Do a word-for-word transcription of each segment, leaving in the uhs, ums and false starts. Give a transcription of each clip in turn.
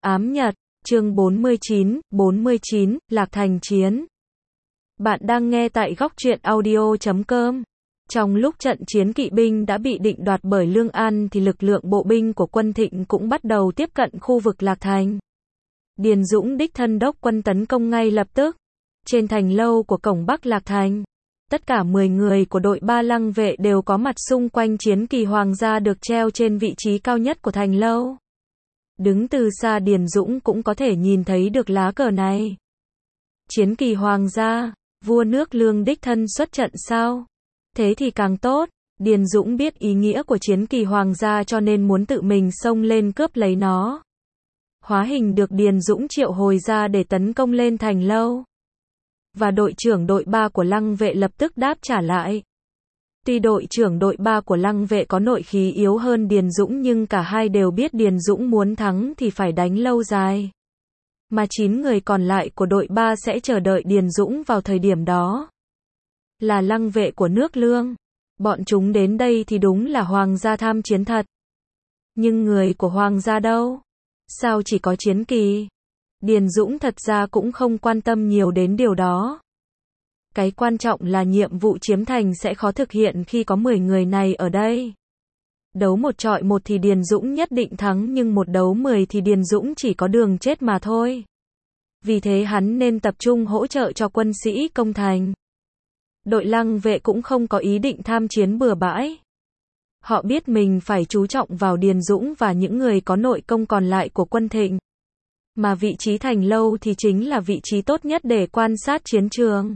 ám nhật, chương bốn mươi chín, bốn mươi chín, Lạc Thành chiến. Bạn đang nghe tại góc truyện audio chấm com. Trong lúc trận chiến kỵ binh đã bị định đoạt bởi Lương An thì lực lượng bộ binh của quân Thịnh cũng bắt đầu tiếp cận khu vực Lạc Thành. Điền Dũng đích thân đốc quân tấn công ngay lập tức. Trên thành lâu của cổng Bắc Lạc Thành, tất cả mười người của đội ba lăng vệ đều có mặt xung quanh chiến kỳ hoàng gia được treo trên vị trí cao nhất của thành lâu. Đứng từ xa Điền Dũng cũng có thể nhìn thấy được lá cờ này. Chiến kỳ hoàng gia, vua nước Lương đích thân xuất trận sao? Thế thì càng tốt. Điền Dũng biết ý nghĩa của chiến kỳ hoàng gia cho nên muốn tự mình xông lên cướp lấy nó. Hóa hình được Điền Dũng triệu hồi ra để tấn công lên thành lâu. Và đội trưởng đội ba của lăng vệ lập tức đáp trả lại. Tuy đội trưởng đội ba của lăng vệ có nội khí yếu hơn Điền Dũng nhưng cả hai đều biết Điền Dũng muốn thắng thì phải đánh lâu dài. Mà chín người còn lại của đội ba sẽ chờ đợi Điền Dũng vào thời điểm đó. Là lăng vệ của nước Lương. Bọn chúng đến đây thì đúng là hoàng gia tham chiến thật. Nhưng người của hoàng gia đâu? Sao chỉ có chiến kỳ? Điền Dũng thật ra cũng không quan tâm nhiều đến điều đó. Cái quan trọng là nhiệm vụ chiếm thành sẽ khó thực hiện khi có mười người này ở đây. Đấu một trọi một thì Điền Dũng nhất định thắng nhưng một đấu mười thì Điền Dũng chỉ có đường chết mà thôi. Vì thế hắn nên tập trung hỗ trợ cho quân sĩ công thành. Đội lăng vệ cũng không có ý định tham chiến bừa bãi. Họ biết mình phải chú trọng vào Điền Dũng và những người có nội công còn lại của quân Thịnh. Mà vị trí thành lâu thì chính là vị trí tốt nhất để quan sát chiến trường.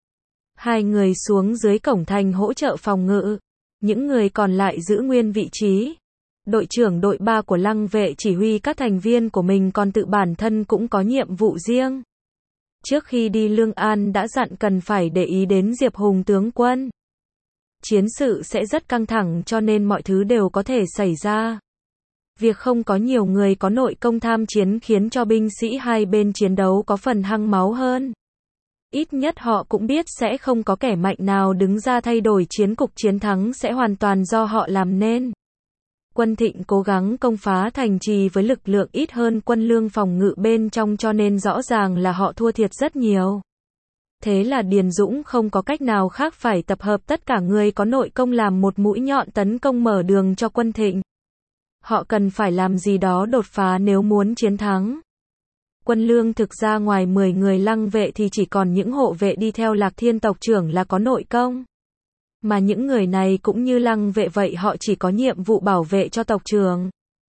Hai người xuống dưới cổng thành hỗ trợ phòng ngự. Những người còn lại giữ nguyên vị trí. Đội trưởng đội ba của lăng vệ chỉ huy các thành viên của mình còn tự bản thân cũng có nhiệm vụ riêng. Trước khi đi Lương An đã dặn cần phải để ý đến Diệp Hùng tướng quân. Chiến sự sẽ rất căng thẳng cho nên mọi thứ đều có thể xảy ra. Việc không có nhiều người có nội công tham chiến khiến cho binh sĩ hai bên chiến đấu có phần hăng máu hơn. Ít nhất họ cũng biết sẽ không có kẻ mạnh nào đứng ra thay đổi chiến cục, chiến thắng sẽ hoàn toàn do họ làm nên. Quân Thịnh cố gắng công phá thành trì với lực lượng ít hơn quân Lương phòng ngự bên trong cho nên rõ ràng là họ thua thiệt rất nhiều. Thế là Điền Dũng không có cách nào khác phải tập hợp tất cả người có nội công làm một mũi nhọn tấn công mở đường cho quân Thịnh. Họ cần phải làm gì đó đột phá nếu muốn chiến thắng. Quân Lương thực ra ngoài mười người lăng vệ thì chỉ còn những hộ vệ đi theo Lạc Thiên tộc trưởng là có nội công. Mà những người này cũng như lăng vệ vậy, họ chỉ có nhiệm vụ bảo vệ cho tộc trưởng.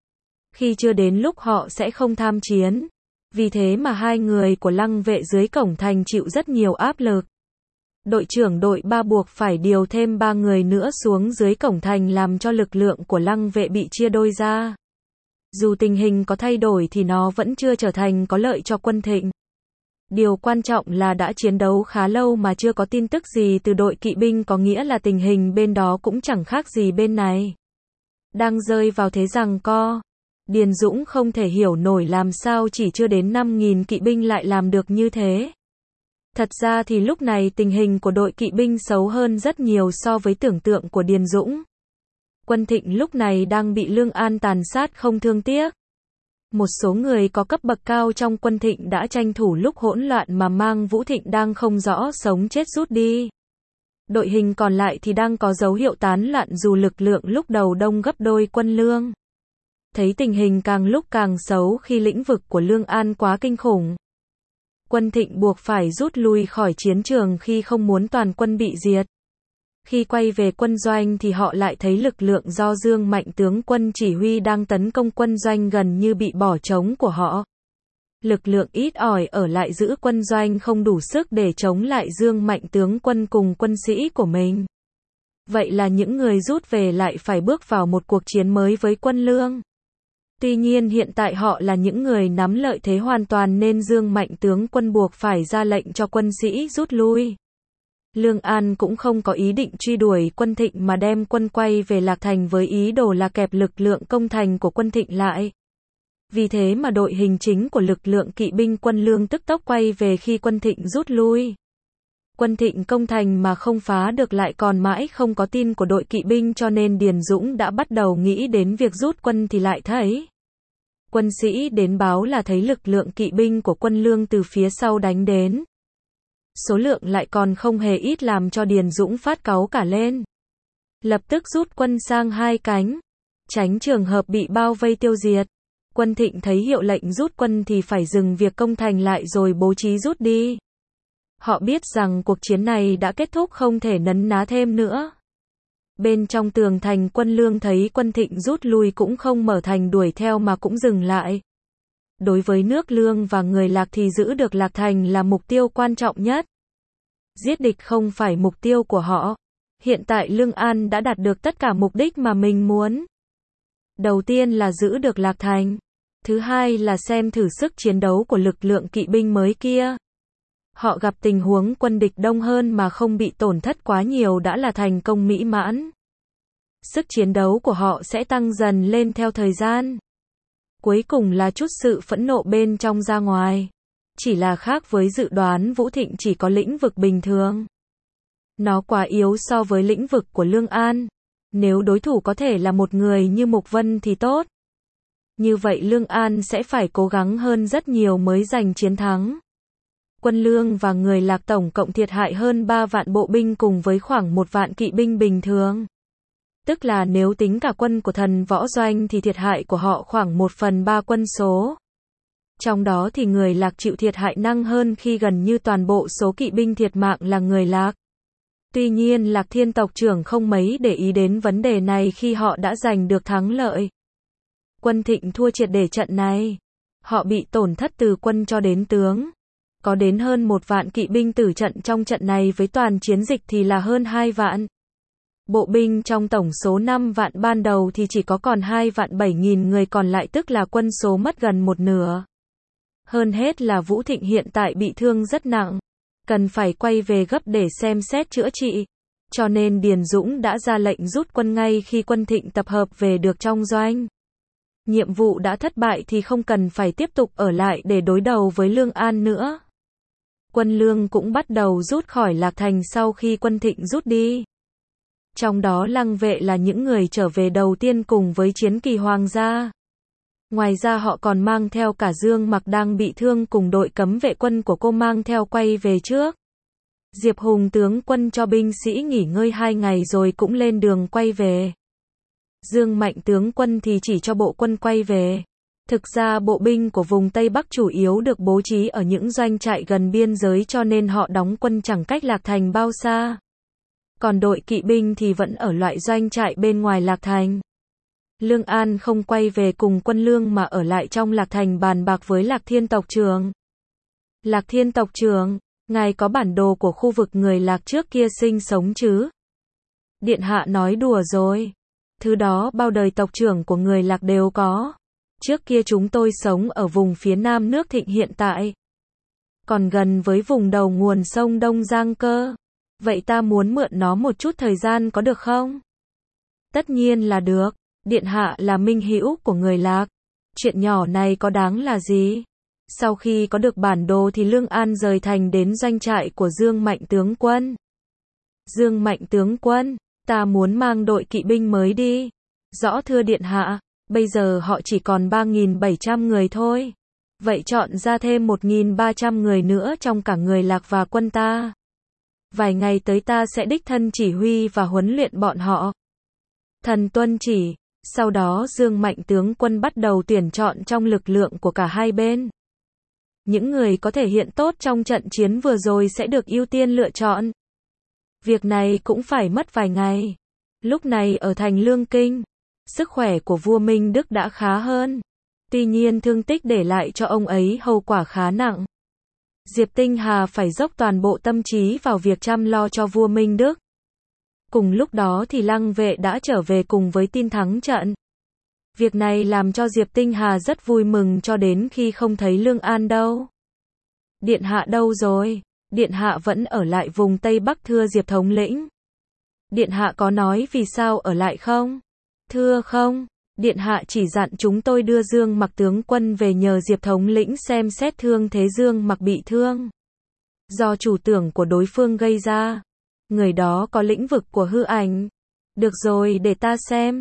Khi chưa đến lúc họ sẽ không tham chiến. Vì thế mà hai người của lăng vệ dưới cổng thành chịu rất nhiều áp lực. Đội trưởng đội ba buộc phải điều thêm ba người nữa xuống dưới cổng thành làm cho lực lượng của lăng vệ bị chia đôi ra. Dù tình hình có thay đổi thì nó vẫn chưa trở thành có lợi cho quân Thịnh. Điều quan trọng là đã chiến đấu khá lâu mà chưa có tin tức gì từ đội kỵ binh, có nghĩa là tình hình bên đó cũng chẳng khác gì bên này. Đang rơi vào thế giằng co. Điền Dũng không thể hiểu nổi làm sao chỉ chưa đến năm nghìn kỵ binh lại làm được như thế. Thật ra thì lúc này tình hình của đội kỵ binh xấu hơn rất nhiều so với tưởng tượng của Điền Dũng. Quân Thịnh lúc này đang bị Lương An tàn sát không thương tiếc. Một số người có cấp bậc cao trong quân Thịnh đã tranh thủ lúc hỗn loạn mà mang Vũ Thịnh đang không rõ sống chết rút đi. Đội hình còn lại thì đang có dấu hiệu tán loạn dù lực lượng lúc đầu đông gấp đôi quân Lương. Thấy tình hình càng lúc càng xấu khi lĩnh vực của Lương An quá kinh khủng. Quân Thịnh buộc phải rút lui khỏi chiến trường khi không muốn toàn quân bị diệt. Khi quay về quân doanh thì họ lại thấy lực lượng do Dương Mạnh tướng quân chỉ huy đang tấn công quân doanh gần như bị bỏ trống của họ. Lực lượng ít ỏi ở lại giữ quân doanh không đủ sức để chống lại Dương Mạnh tướng quân cùng quân sĩ của mình. Vậy là những người rút về lại phải bước vào một cuộc chiến mới với quân Lương. Tuy nhiên hiện tại họ là những người nắm lợi thế hoàn toàn nên Dương Mạnh tướng quân buộc phải ra lệnh cho quân sĩ rút lui. Lương An cũng không có ý định truy đuổi quân Thịnh mà đem quân quay về Lạc Thành với ý đồ là kẹp lực lượng công thành của quân Thịnh lại. Vì thế mà đội hình chính của lực lượng kỵ binh quân Lương tức tốc quay về khi quân Thịnh rút lui. Quân Thịnh công thành mà không phá được lại còn mãi không có tin của đội kỵ binh cho nên Điền Dũng đã bắt đầu nghĩ đến việc rút quân thì lại thấy quân sĩ đến báo là thấy lực lượng kỵ binh của quân Lương từ phía sau đánh đến. Số lượng lại còn không hề ít làm cho Điền Dũng phát cáu cả lên. Lập tức rút quân sang hai cánh, tránh trường hợp bị bao vây tiêu diệt. Quân Thịnh thấy hiệu lệnh rút quân thì phải dừng việc công thành lại rồi bố trí rút đi. Họ biết rằng cuộc chiến này đã kết thúc không thể nấn ná thêm nữa. Bên trong tường thành quân Lương thấy quân Thịnh rút lui cũng không mở thành đuổi theo mà cũng dừng lại. Đối với nước Lương và người Lạc thì giữ được Lạc Thành là mục tiêu quan trọng nhất. Giết địch không phải mục tiêu của họ. Hiện tại Lương An đã đạt được tất cả mục đích mà mình muốn. Đầu tiên là giữ được Lạc Thành. Thứ hai là xem thử sức chiến đấu của lực lượng kỵ binh mới kia. Họ gặp tình huống quân địch đông hơn mà không bị tổn thất quá nhiều đã là thành công mỹ mãn. Sức chiến đấu của họ sẽ tăng dần lên theo thời gian. Cuối cùng là chút sự phẫn nộ bên trong ra ngoài. Chỉ là khác với dự đoán Vũ Thịnh chỉ có lĩnh vực bình thường. Nó quá yếu so với lĩnh vực của Lương An. Nếu đối thủ có thể là một người như Mục Vân thì tốt. Như vậy Lương An sẽ phải cố gắng hơn rất nhiều mới giành chiến thắng. Quân Lương và người Lạc tổng cộng thiệt hại hơn ba vạn bộ binh cùng với khoảng một vạn kỵ binh bình thường. Tức là nếu tính cả quân của thần võ doanh thì thiệt hại của họ khoảng một phần ba quân số. Trong đó thì người Lạc chịu thiệt hại nặng hơn khi gần như toàn bộ số kỵ binh thiệt mạng là người Lạc. Tuy nhiên Lạc Thiên tộc trưởng không mấy để ý đến vấn đề này khi họ đã giành được thắng lợi. Quân Thịnh thua triệt để trận này. Họ bị tổn thất từ quân cho đến tướng. Có đến hơn một vạn kỵ binh tử trận trong trận này với toàn chiến dịch thì là hơn hai vạn. Bộ binh trong tổng số năm vạn ban đầu thì chỉ có còn hai vạn bảy nghìn người còn lại tức là quân số mất gần một nửa. Hơn hết là Vũ Thịnh hiện tại bị thương rất nặng. Cần phải quay về gấp để xem xét chữa trị. Cho nên Điền Dũng đã ra lệnh rút quân ngay khi quân Thịnh tập hợp về được trong doanh. Nhiệm vụ đã thất bại thì không cần phải tiếp tục ở lại để đối đầu với Lương An nữa. Quân Lương cũng bắt đầu rút khỏi Lạc Thành sau khi quân Thịnh rút đi. Trong đó Lăng Vệ là những người trở về đầu tiên cùng với chiến kỳ hoàng gia. Ngoài ra họ còn mang theo cả Dương Mặc đang bị thương cùng đội cấm vệ quân của cô mang theo quay về trước. Diệp Hùng tướng quân cho binh sĩ nghỉ ngơi hai ngày rồi cũng lên đường quay về. Dương Mạnh tướng quân thì chỉ cho bộ quân quay về. Thực ra bộ binh của vùng Tây Bắc chủ yếu được bố trí ở những doanh trại gần biên giới cho nên họ đóng quân chẳng cách Lạc Thành bao xa. Còn đội kỵ binh thì vẫn ở loại doanh trại bên ngoài Lạc Thành. Lương An không quay về cùng quân Lương mà ở lại trong Lạc Thành bàn bạc với Lạc Thiên tộc trưởng. Lạc Thiên tộc trưởng, ngài có bản đồ của khu vực người Lạc trước kia sinh sống chứ? Điện hạ nói đùa rồi. Thứ đó bao đời tộc trưởng của người Lạc đều có. Trước kia chúng tôi sống ở vùng phía nam nước Thịnh hiện tại. Còn gần với vùng đầu nguồn sông Đông Giang cơ. Vậy ta muốn mượn nó một chút thời gian có được không? Tất nhiên là được. Điện hạ là minh hữu của người Lạc. Chuyện nhỏ này có đáng là gì? Sau khi có được bản đồ thì Lương An rời thành đến doanh trại của Dương Mạnh tướng quân. Dương Mạnh tướng quân, ta muốn mang đội kỵ binh mới đi. Rõ thưa điện hạ, bây giờ họ chỉ còn ba nghìn bảy trăm người thôi. Vậy chọn ra thêm một nghìn ba trăm người nữa trong cả người Lạc và quân ta. Vài ngày tới ta sẽ đích thân chỉ huy và huấn luyện bọn họ. Thần tuân chỉ. Sau đó Dương Mạnh tướng quân bắt đầu tuyển chọn trong lực lượng của cả hai bên. Những người có thể hiện tốt trong trận chiến vừa rồi sẽ được ưu tiên lựa chọn. Việc này cũng phải mất vài ngày. Lúc này ở thành Lương Kinh, sức khỏe của vua Minh Đức đã khá hơn. Tuy nhiên thương tích để lại cho ông ấy hậu quả khá nặng. Diệp Tinh Hà phải dốc toàn bộ tâm trí vào việc chăm lo cho vua Minh Đức. Cùng lúc đó thì Lăng Vệ đã trở về cùng với tin thắng trận. Việc này làm cho Diệp Tinh Hà rất vui mừng cho đến khi không thấy Lương An đâu. Điện hạ đâu rồi? Điện hạ vẫn ở lại vùng Tây Bắc thưa Diệp thống lĩnh. Điện hạ có nói vì sao ở lại không? Thưa không, điện hạ chỉ dặn chúng tôi đưa Dương Mặc tướng quân về nhờ Diệp thống lĩnh xem xét thương thế Dương Mặc bị thương. Do chủ tưởng của đối phương gây ra. Người đó có lĩnh vực của hư ảnh. Được rồi để ta xem.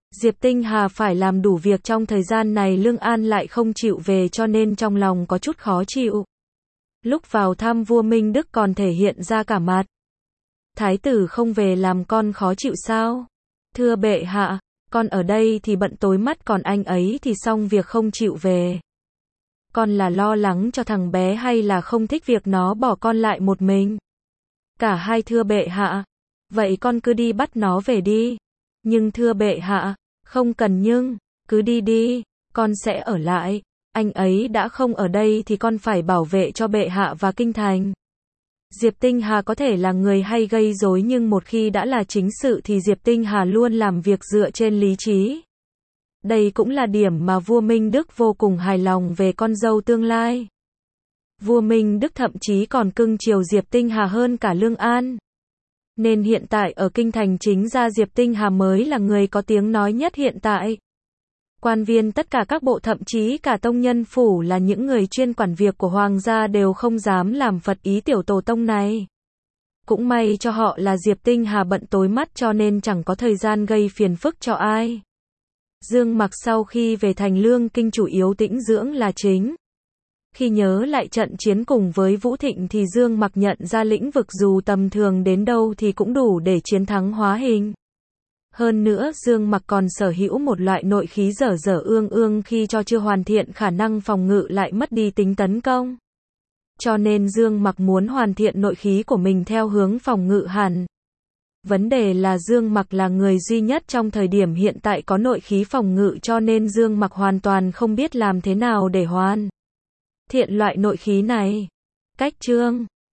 Diệp Tinh Hà phải làm đủ việc trong thời gian này, Lương An lại không chịu về cho nên trong lòng có chút khó chịu. Lúc vào thăm vua Minh Đức còn thể hiện ra cả mặt. Thái tử không về làm con khó chịu sao? Thưa bệ hạ, con ở đây thì bận tối mắt, còn anh ấy thì xong việc không chịu về. Con là lo lắng cho thằng bé hay là không thích việc nó bỏ con lại một mình? Cả hai thưa bệ hạ. Vậy con cứ đi bắt nó về đi. Nhưng thưa bệ hạ, không cần nhưng, cứ đi đi, con sẽ ở lại. Anh ấy đã không ở đây thì con phải bảo vệ cho bệ hạ và kinh thành. Diệp Tinh Hà có thể là người hay gây rối nhưng một khi đã là chính sự thì Diệp Tinh Hà luôn làm việc dựa trên lý trí. Đây cũng là điểm mà vua Minh Đức vô cùng hài lòng về con dâu tương lai. Vua Minh Đức thậm chí còn cưng chiều Diệp Tinh Hà hơn cả Lương An. Nên hiện tại ở kinh thành chính ra Diệp Tinh Hà mới là người có tiếng nói nhất hiện tại. Quan viên tất cả các bộ, thậm chí cả tông nhân phủ là những người chuyên quản việc của hoàng gia đều không dám làm phật ý tiểu tổ tông này. Cũng may cho họ là Diệp Tinh Hà bận tối mắt cho nên chẳng có thời gian gây phiền phức cho ai. Dương Mặc sau khi về thành Lương Kinh chủ yếu tĩnh dưỡng là chính. Khi nhớ lại trận chiến cùng với Vũ Thịnh thì Dương Mặc nhận ra lĩnh vực dù tầm thường đến đâu thì cũng đủ để chiến thắng hóa hình. Hơn nữa Dương Mặc còn sở hữu một loại nội khí dở dở ương ương, khi cho chưa hoàn thiện khả năng phòng ngự lại mất đi tính tấn công. Cho nên Dương Mặc muốn hoàn thiện nội khí của mình theo hướng phòng ngự hẳn. Vấn đề là Dương Mặc là người duy nhất trong thời điểm hiện tại có nội khí phòng ngự, cho nên Dương Mặc hoàn toàn không biết làm thế nào để hoàn thiện loại nội khí này. Cách chương